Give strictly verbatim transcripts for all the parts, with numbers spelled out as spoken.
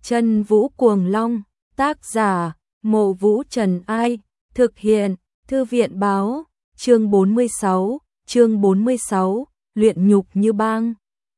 Chân Vũ Cuồng Long, tác giả, Mộ Vũ Trần Ai, thực hiện, Thư viện Báo, chương bốn mươi sáu, chương bốn mươi sáu, luyện nhục như băng.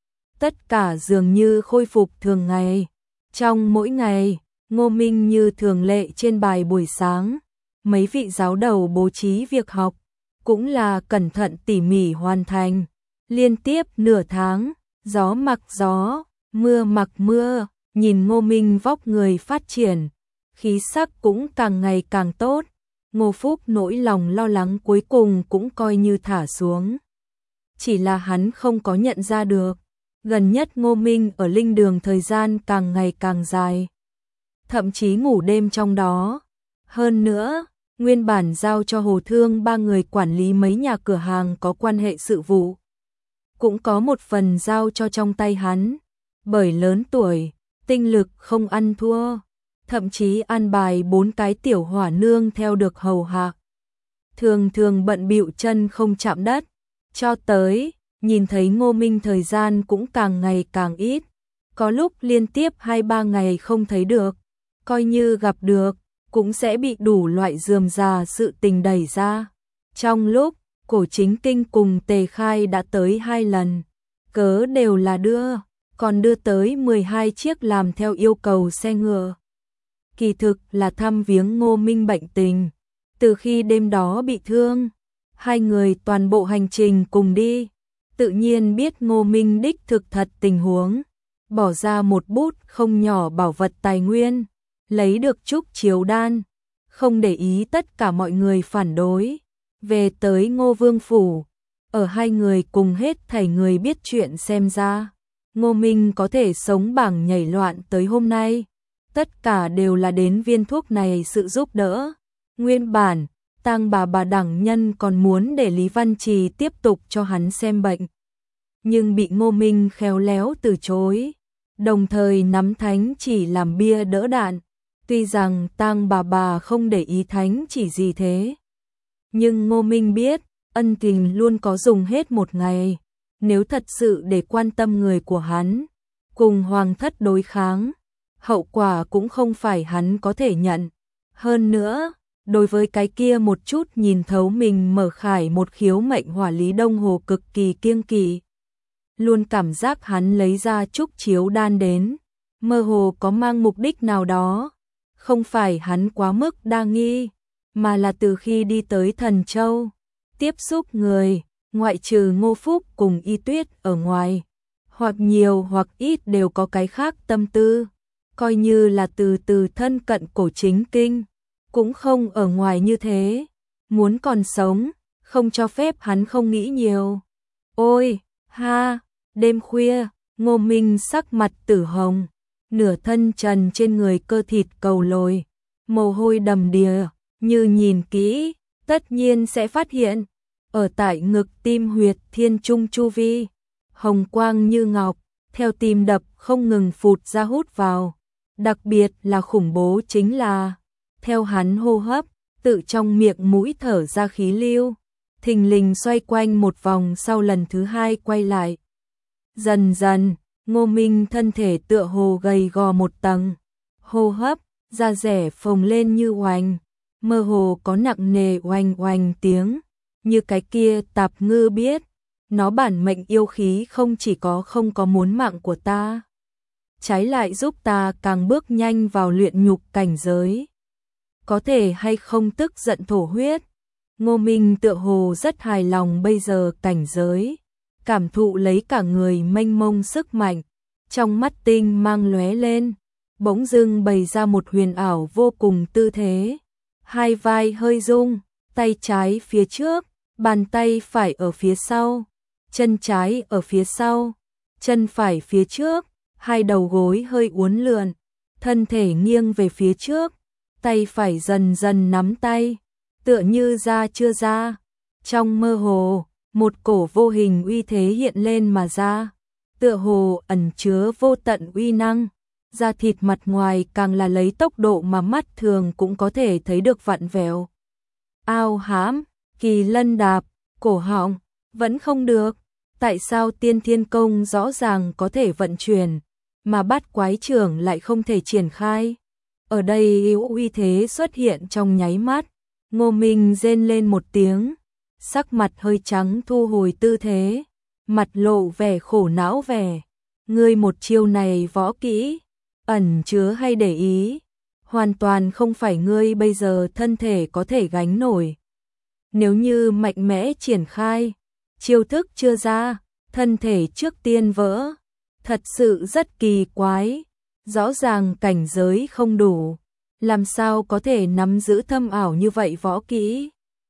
Tất cả dường như khôi phục thường ngày. Trong mỗi ngày, Ngô Minh như thường lệ trên bài buổi sáng, mấy vị giáo đầu bố trí việc học, cũng là cẩn thận tỉ mỉ hoàn thành. Liên tiếp nửa tháng, gió mặc gió, mưa mặc mưa, nhìn Ngô Minh vóc người phát triển, khí sắc cũng càng ngày càng tốt. Ngô Phúc nỗi lòng lo lắng cuối cùng cũng coi như thả xuống. Chỉ là hắn không có nhận ra được, gần nhất Ngô Minh ở linh đường thời gian càng ngày càng dài, thậm chí ngủ đêm trong đó. Hơn nữa, nguyên bản giao cho Hồ Thương ba người quản lý mấy nhà cửa hàng có quan hệ sự vụ, cũng có một phần giao cho trong tay hắn, bởi lớn tuổi, tinh lực không ăn thua, thậm chí an bài bốn cái tiểu hỏa nương theo được hầu hạ. Thường thường bận bịu chân không chạm đất, cho tới, nhìn thấy Ngô Minh thời gian cũng càng ngày càng ít, có lúc liên tiếp hai ba ngày không thấy được, coi như gặp được, cũng sẽ bị đủ loại rườm rà sự tình đẩy ra. Trong lúc, Cổ Chính Kinh cùng Tề Khai đã tới hai lần, cớ đều là đưa, còn đưa tới mười hai chiếc làm theo yêu cầu xe ngựa. Kỳ thực là thăm viếng Ngô Minh bệnh tình, từ khi đêm đó bị thương, hai người toàn bộ hành trình cùng đi, tự nhiên biết Ngô Minh đích thực thật tình huống, bỏ ra một bút không nhỏ bảo vật tài nguyên, lấy được trúc chiếu đan, không để ý tất cả mọi người phản đối. Về tới Ngô Vương Phủ, ở hai người cùng hết thảy người biết chuyện xem ra, Ngô Minh có thể sống bảng nhảy loạn tới hôm nay, tất cả đều là đến viên thuốc này sự giúp đỡ. Nguyên bản, Tang bà bà đẳng nhân còn muốn để Lý Văn Trì tiếp tục cho hắn xem bệnh, nhưng bị Ngô Minh khéo léo từ chối, đồng thời nắm thánh chỉ làm bia đỡ đạn. Tuy rằng Tang bà bà không để ý thánh chỉ gì thế, nhưng Ngô Minh biết, ân tình luôn có dùng hết một ngày, nếu thật sự để quan tâm người của hắn, cùng hoàng thất đối kháng, hậu quả cũng không phải hắn có thể nhận. Hơn nữa, đối với cái kia một chút nhìn thấu mình mở khải một khiếu mệnh hỏa Lý Đông Hồ cực kỳ kiêng kỵ, luôn cảm giác hắn lấy ra trúc chiếu đan đến, mơ hồ có mang mục đích nào đó, không phải hắn quá mức đa nghi, mà là từ khi đi tới Thần Châu, tiếp xúc người, ngoại trừ Ngô Phúc cùng Y Tuyết ở ngoài, hoặc nhiều hoặc ít đều có cái khác tâm tư, coi như là từ từ thân cận Cổ Chính Kinh, cũng không ở ngoài như thế, muốn còn sống, không cho phép hắn không nghĩ nhiều. Ôi, ha, đêm khuya, Ngô Minh sắc mặt tử hồng, nửa thân trần trên người cơ thịt cầu lồi, mồ hôi đầm đìa, như nhìn kỹ, tất nhiên sẽ phát hiện, ở tại ngực tim huyệt thiên trung chu vi, hồng quang như ngọc, theo tim đập không ngừng phụt ra hút vào, đặc biệt là khủng bố chính là, theo hắn hô hấp, tự trong miệng mũi thở ra khí lưu, thình lình xoay quanh một vòng sau lần thứ hai quay lại. Dần dần, Ngô Minh thân thể tựa hồ gầy gò một tầng, hô hấp, da rẻ phồng lên như oành, mơ hồ có nặng nề oành oành tiếng, như cái kia tạp ngư biết, nó bản mệnh yêu khí không chỉ có không có muốn mạng của ta, trái lại giúp ta càng bước nhanh vào luyện nhục cảnh giới. Có thể hay không tức giận thổ huyết, Ngô Minh tựa hồ rất hài lòng bây giờ cảnh giới, cảm thụ lấy cả người mênh mông sức mạnh, trong mắt tinh mang lóe lên, bỗng dưng bày ra một huyền ảo vô cùng tư thế, hai vai hơi rung, tay trái phía trước, bàn tay phải ở phía sau, chân trái ở phía sau, chân phải phía trước, hai đầu gối hơi uốn lượn, thân thể nghiêng về phía trước, tay phải dần dần nắm tay, tựa như ra chưa ra, trong mơ hồ, một cổ vô hình uy thế hiện lên mà ra, tựa hồ ẩn chứa vô tận uy năng, da thịt mặt ngoài càng là lấy tốc độ mà mắt thường cũng có thể thấy được vặn vẹo. Ao hãm, kỳ lân đạp, cổ họng, vẫn không được, tại sao tiên thiên công rõ ràng có thể vận chuyển, mà bát quái trưởng lại không thể triển khai. Ở đây yếu uy thế xuất hiện trong nháy mắt, Ngô Minh rên lên một tiếng, sắc mặt hơi trắng thu hồi tư thế, mặt lộ vẻ khổ não vẻ. Ngươi một chiêu này võ kỹ, ẩn chứa hay để ý, hoàn toàn không phải ngươi bây giờ thân thể có thể gánh nổi. Nếu như mạnh mẽ triển khai, chiêu thức chưa ra, thân thể trước tiên vỡ, thật sự rất kỳ quái, rõ ràng cảnh giới không đủ, làm sao có thể nắm giữ thâm ảo như vậy võ kỹ.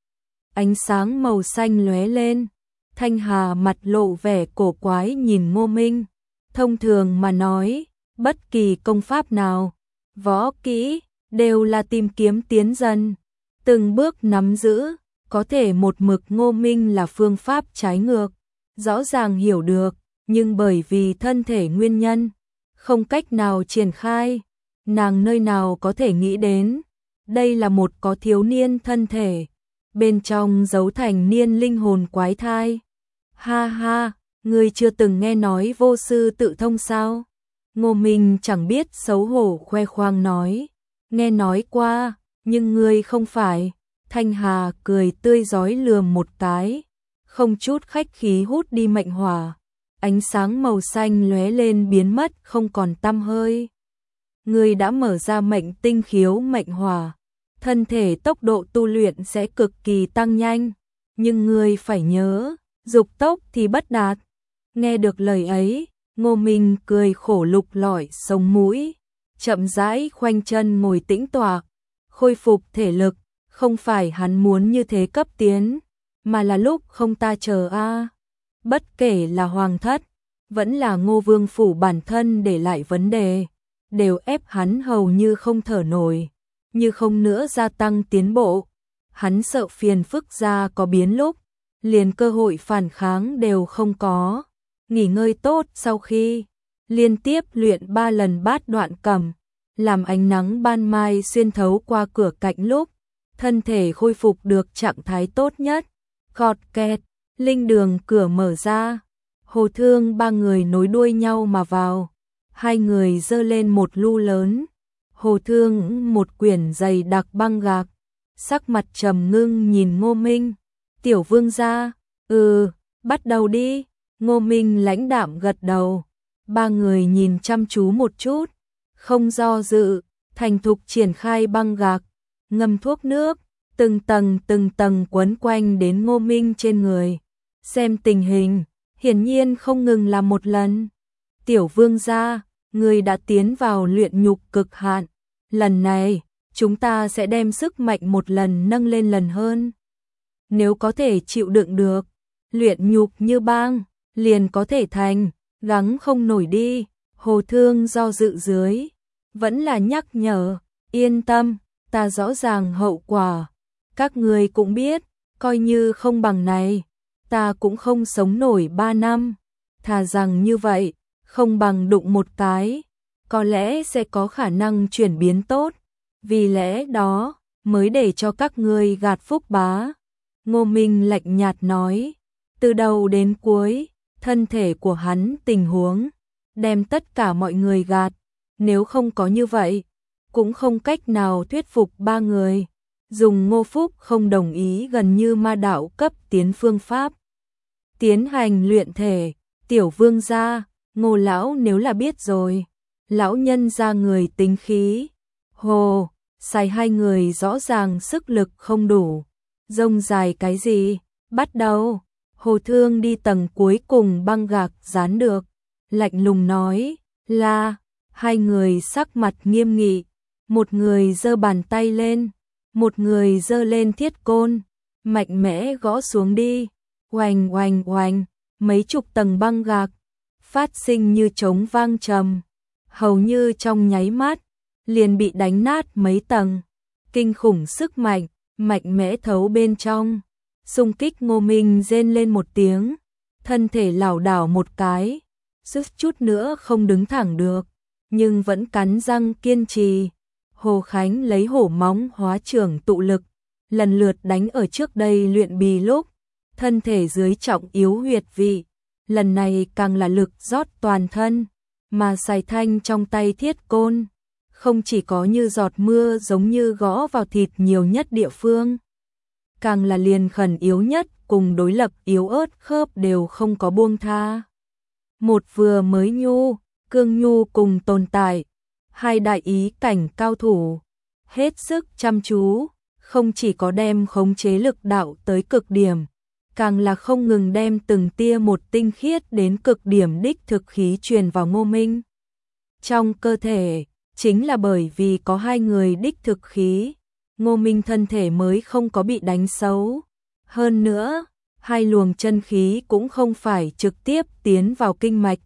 Ánh sáng màu xanh lóe lên, Thanh Hà mặt lộ vẻ cổ quái nhìn Ngô Minh, thông thường mà nói, bất kỳ công pháp nào, võ kỹ, đều là tìm kiếm tiến dần, từng bước nắm giữ, có thể một mực Ngô Minh là phương pháp trái ngược, rõ ràng hiểu được, nhưng bởi vì thân thể nguyên nhân, không cách nào triển khai, nàng nơi nào có thể nghĩ đến, đây là một có thiếu niên thân thể, bên trong giấu thành niên linh hồn quái thai. Ha ha, ngươi chưa từng nghe nói vô sư tự thông sao? Ngô Minh chẳng biết xấu hổ khoe khoang nói, nghe nói qua, nhưng ngươi không phải. Thanh Hà cười tươi rói lườm một cái, không chút khách khí hút đi mệnh hỏa, ánh sáng màu xanh lóe lên biến mất không còn tăm hơi. Ngươi đã mở ra mệnh tinh khiếu mệnh hỏa, thân thể tốc độ tu luyện sẽ cực kỳ tăng nhanh, nhưng ngươi phải nhớ, dục tốc thì bất đạt. Nghe được lời ấy, Ngô Minh cười khổ lục lọi sống mũi, chậm rãi khoanh chân ngồi tĩnh tọa, khôi phục thể lực, không phải hắn muốn như thế cấp tiến, mà là lúc không ta chờ a. À. Bất kể là hoàng thất, vẫn là Ngô Vương phủ bản thân để lại vấn đề, đều ép hắn hầu như không thở nổi, như không nữa gia tăng tiến bộ. Hắn sợ phiền phức ra có biến lúc, liền cơ hội phản kháng đều không có. Nghỉ ngơi tốt sau khi liên tiếp luyện ba lần bát đoạn cầm, làm ánh nắng ban mai xuyên thấu qua cửa cạnh lúc, thân thể khôi phục được trạng thái tốt nhất. Gọt kẹt, linh đường cửa mở ra, Hồ Thương ba người nối đuôi nhau mà vào, hai người giơ lên một lu lớn. Hồ Thương một quyển dày đặc băng gạc, sắc mặt trầm ngưng nhìn Ngô Minh. Tiểu vương gia, ừ, bắt đầu đi. Ngô Minh lãnh đạm gật đầu, ba người nhìn chăm chú một chút, không do dự, thành thục triển khai băng gạc, ngâm thuốc nước, từng tầng từng tầng quấn quanh đến Ngô Minh trên người. Xem tình hình, hiển nhiên không ngừng làm một lần. Tiểu vương gia, người đã tiến vào luyện nhục cực hạn, lần này, chúng ta sẽ đem sức mạnh một lần nâng lên lần hơn. Nếu có thể chịu đựng được, luyện nhục như bang, liền có thể thành, gắng không nổi đi. Hồ Thương do dự dưới, vẫn là nhắc nhở, yên tâm, ta rõ ràng hậu quả. Các người cũng biết, coi như không bằng này, ta cũng không sống nổi ba năm. Thà rằng như vậy, không bằng đụng một cái, có lẽ sẽ có khả năng chuyển biến tốt. Vì lẽ đó, mới để cho các ngươi gạt phúc bá. Ngô Minh lạnh nhạt nói, từ đầu đến cuối, thân thể của hắn tình huống, đem tất cả mọi người gạt, nếu không có như vậy, cũng không cách nào thuyết phục ba người. Dùng Ngô Phúc không đồng ý gần như ma đạo cấp tiến phương pháp. Tiến hành luyện thể, tiểu vương gia, Ngô lão nếu là biết rồi, lão nhân ra người tính khí. Hồ, xài hai người rõ ràng sức lực không đủ, rông dài cái gì, bắt đầu. Hồ Thương đi tầng cuối cùng băng gạc dán được, lạnh lùng nói, là, hai người sắc mặt nghiêm nghị, một người giơ bàn tay lên, một người giơ lên thiết côn, mạnh mẽ gõ xuống đi, oành oành oành, mấy chục tầng băng gạc, phát sinh như trống vang trầm, hầu như trong nháy mắt, liền bị đánh nát mấy tầng, kinh khủng sức mạnh, mạnh mẽ thấu bên trong. Xung kích. Ngô Minh rên lên một tiếng, thân thể lảo đảo một cái, suýt chút nữa không đứng thẳng được, nhưng vẫn cắn răng kiên trì. Hồ Khánh lấy hổ móng hóa trưởng tụ lực, lần lượt đánh ở trước đây luyện bì lúc, thân thể dưới trọng yếu huyệt vị, lần này càng là lực rót toàn thân, mà xài thanh trong tay thiết côn, không chỉ có như giọt mưa giống như gõ vào thịt nhiều nhất địa phương, càng là liền khẩn yếu nhất cùng đối lập yếu ớt khớp đều không có buông tha. Một vừa mới nhu, cương nhu cùng tồn tại, hai đại ý cảnh cao thủ, hết sức chăm chú, không chỉ có đem khống chế lực đạo tới cực điểm, càng là không ngừng đem từng tia một tinh khiết đến cực điểm đích thực khí truyền vào Ngô Minh. Trong cơ thể, chính là bởi vì có hai người đích thực khí, Ngô Minh thân thể mới không có bị đánh xấu. Hơn nữa, hai luồng chân khí cũng không phải trực tiếp tiến vào kinh mạch,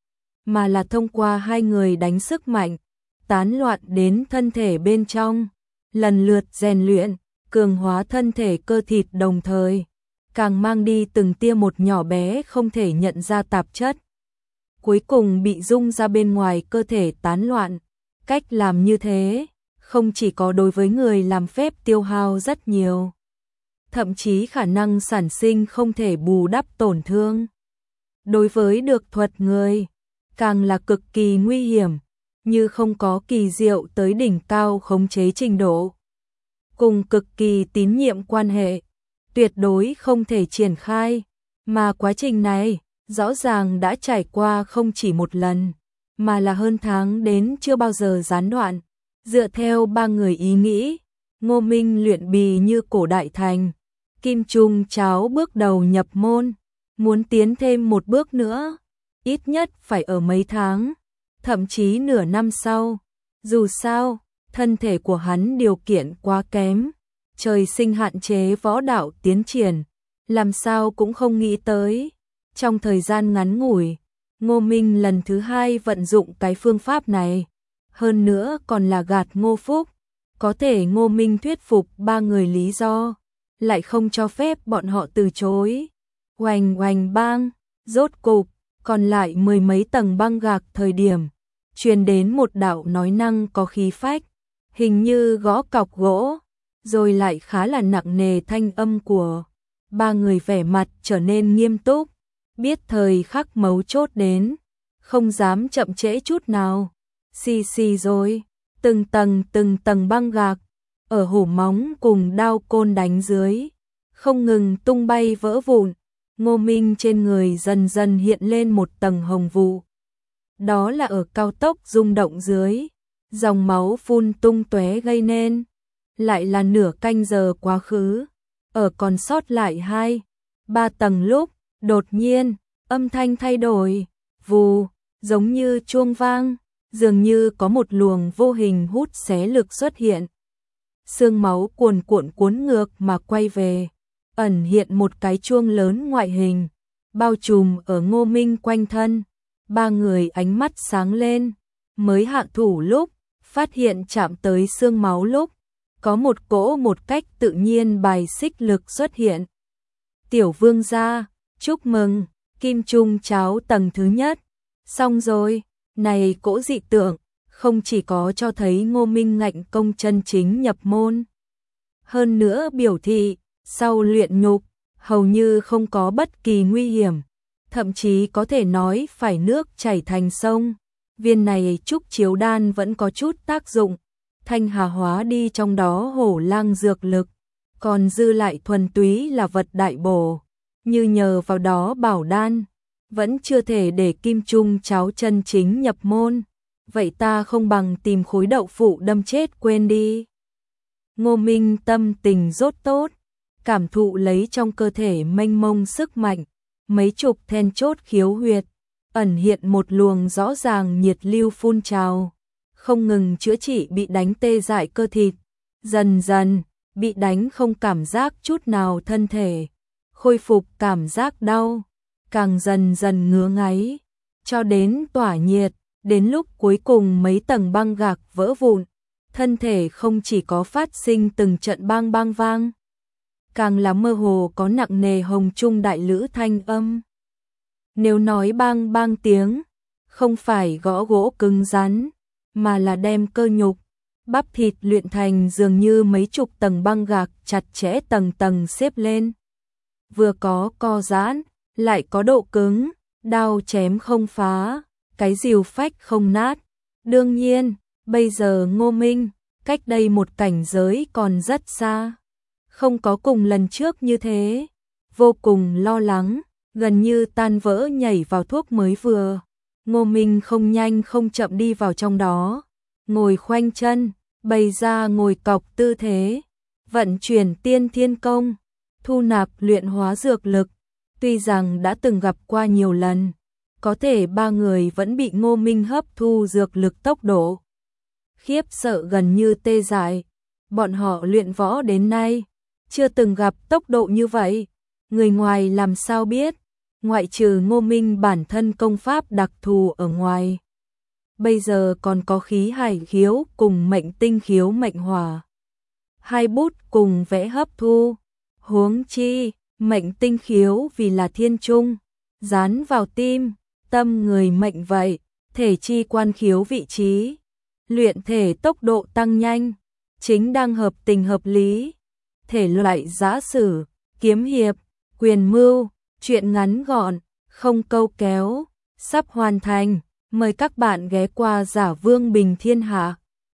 mà là thông qua hai người đánh sức mạnh, tán loạn đến thân thể bên trong, lần lượt rèn luyện, cường hóa thân thể cơ thịt đồng thời, càng mang đi từng tia một nhỏ bé không thể nhận ra tạp chất. Cuối cùng bị dung ra bên ngoài cơ thể tán loạn. Cách làm như thế, không chỉ có đối với người làm phép tiêu hao rất nhiều, thậm chí khả năng sản sinh không thể bù đắp tổn thương. Đối với được thuật người, càng là cực kỳ nguy hiểm, như không có kỳ diệu tới đỉnh cao khống chế trình độ. Cùng cực kỳ tín nhiệm quan hệ, tuyệt đối không thể triển khai, mà quá trình này, rõ ràng đã trải qua không chỉ một lần, mà là hơn tháng đến chưa bao giờ gián đoạn. Dựa theo ba người ý nghĩ, Ngô Minh luyện bì như cổ đại thành, Kim Trung Cháo bước đầu nhập môn, muốn tiến thêm một bước nữa, ít nhất phải ở mấy tháng, thậm chí nửa năm sau. Dù sao, thân thể của hắn điều kiện quá kém, trời sinh hạn chế võ đạo tiến triển, làm sao cũng không nghĩ tới. Trong thời gian ngắn ngủi, Ngô Minh lần thứ hai vận dụng cái phương pháp này, hơn nữa còn là gạt Ngô Phúc, có thể Ngô Minh thuyết phục ba người lý do, lại không cho phép bọn họ từ chối. Oành oành bang, rốt cục, còn lại mười mấy tầng băng gạc thời điểm, truyền đến một đạo nói năng có khí phách, hình như gõ cọc gỗ, rồi lại khá là nặng nề thanh âm của ba người vẻ mặt trở nên nghiêm túc, biết thời khắc mấu chốt đến, không dám chậm trễ chút nào. Xì xì rồi, từng tầng từng tầng băng gạc, ở hổ móng cùng đao côn đánh dưới, không ngừng tung bay vỡ vụn. Ngô Minh trên người dần dần hiện lên một tầng hồng vụ. Đó là ở cao tốc rung động dưới, dòng máu phun tung tóe gây nên. Lại là nửa canh giờ quá khứ, ở còn sót lại hai, ba tầng lúc, đột nhiên, âm thanh thay đổi, vù, giống như chuông vang, dường như có một luồng vô hình hút xé lực xuất hiện. Xương máu cuồn cuộn cuốn ngược mà quay về, ẩn hiện một cái chuông lớn ngoại hình, bao trùm ở Ngô Minh quanh thân. Ba người ánh mắt sáng lên, mới hạ thủ lúc, phát hiện chạm tới xương máu lúc, có một cỗ một cách tự nhiên bài xích lực xuất hiện. Tiểu vương gia, chúc mừng, Kim Trung Cháo tầng thứ nhất. Xong rồi, này cỗ dị tượng, không chỉ có cho thấy Ngô Minh ngạnh công chân chính nhập môn. Hơn nữa biểu thị, sau luyện nhục, hầu như không có bất kỳ nguy hiểm, thậm chí có thể nói phải nước chảy thành sông. Viên này trúc chiếu đan vẫn có chút tác dụng, thanh hà hóa đi trong đó hổ lang dược lực, còn dư lại thuần túy là vật đại bổ, như nhờ vào đó bảo đan, vẫn chưa thể để Kim Trung Cháo chân chính nhập môn, vậy ta không bằng tìm khối đậu phụ đâm chết quên đi. Ngô Minh tâm tình rốt tốt, cảm thụ lấy trong cơ thể mênh mông sức mạnh, mấy chục then chốt khiếu huyệt, ẩn hiện một luồng rõ ràng nhiệt lưu phun trào, không ngừng chữa trị bị đánh tê dại cơ thịt, dần dần, bị đánh không cảm giác chút nào thân thể, khôi phục cảm giác đau, càng dần dần ngứa ngáy, cho đến tỏa nhiệt, đến lúc cuối cùng mấy tầng băng gạc vỡ vụn, thân thể không chỉ có phát sinh từng trận bang bang vang, càng là mơ hồ có nặng nề hồng trung đại lữ thanh âm. Nếu nói bang bang tiếng, không phải gõ gỗ cứng rắn, mà là đem cơ nhục, bắp thịt luyện thành dường như mấy chục tầng băng gạc chặt chẽ tầng tầng xếp lên. Vừa có co giãn, lại có độ cứng, đao chém không phá, cái rìu phách không nát. Đương nhiên, bây giờ Ngô Minh, cách đây một cảnh giới còn rất xa. Không có cùng lần trước như thế. Vô cùng lo lắng, gần như tan vỡ nhảy vào thuốc mới vừa. Ngô Minh không nhanh không chậm đi vào trong đó. Ngồi khoanh chân, bày ra ngồi cọc tư thế. Vận chuyển tiên thiên công, thu nạp luyện hóa dược lực. Tuy rằng đã từng gặp qua nhiều lần, có thể ba người vẫn bị Ngô Minh hấp thu dược lực tốc độ khiếp sợ gần như tê dại. Bọn họ luyện võ đến nay, chưa từng gặp tốc độ như vậy. Người ngoài làm sao biết, ngoại trừ Ngô Minh bản thân công pháp đặc thù ở ngoài. Bây giờ còn có khí hải khiếu cùng mệnh tinh khiếu mệnh hỏa. Hai bút cùng vẽ hấp thu. Huống chi, mệnh tinh khiếu vì là thiên trung, dán vào tim, tâm người mệnh vậy, thể chi quan khiếu vị trí. Luyện thể tốc độ tăng nhanh, chính đang hợp tình hợp lý. Thể loại giã sử, kiếm hiệp, quyền mưu, truyện ngắn gọn, không câu kéo, sắp hoàn thành. Mời các bạn ghé qua Giả Vương Bình Thiên Hạ.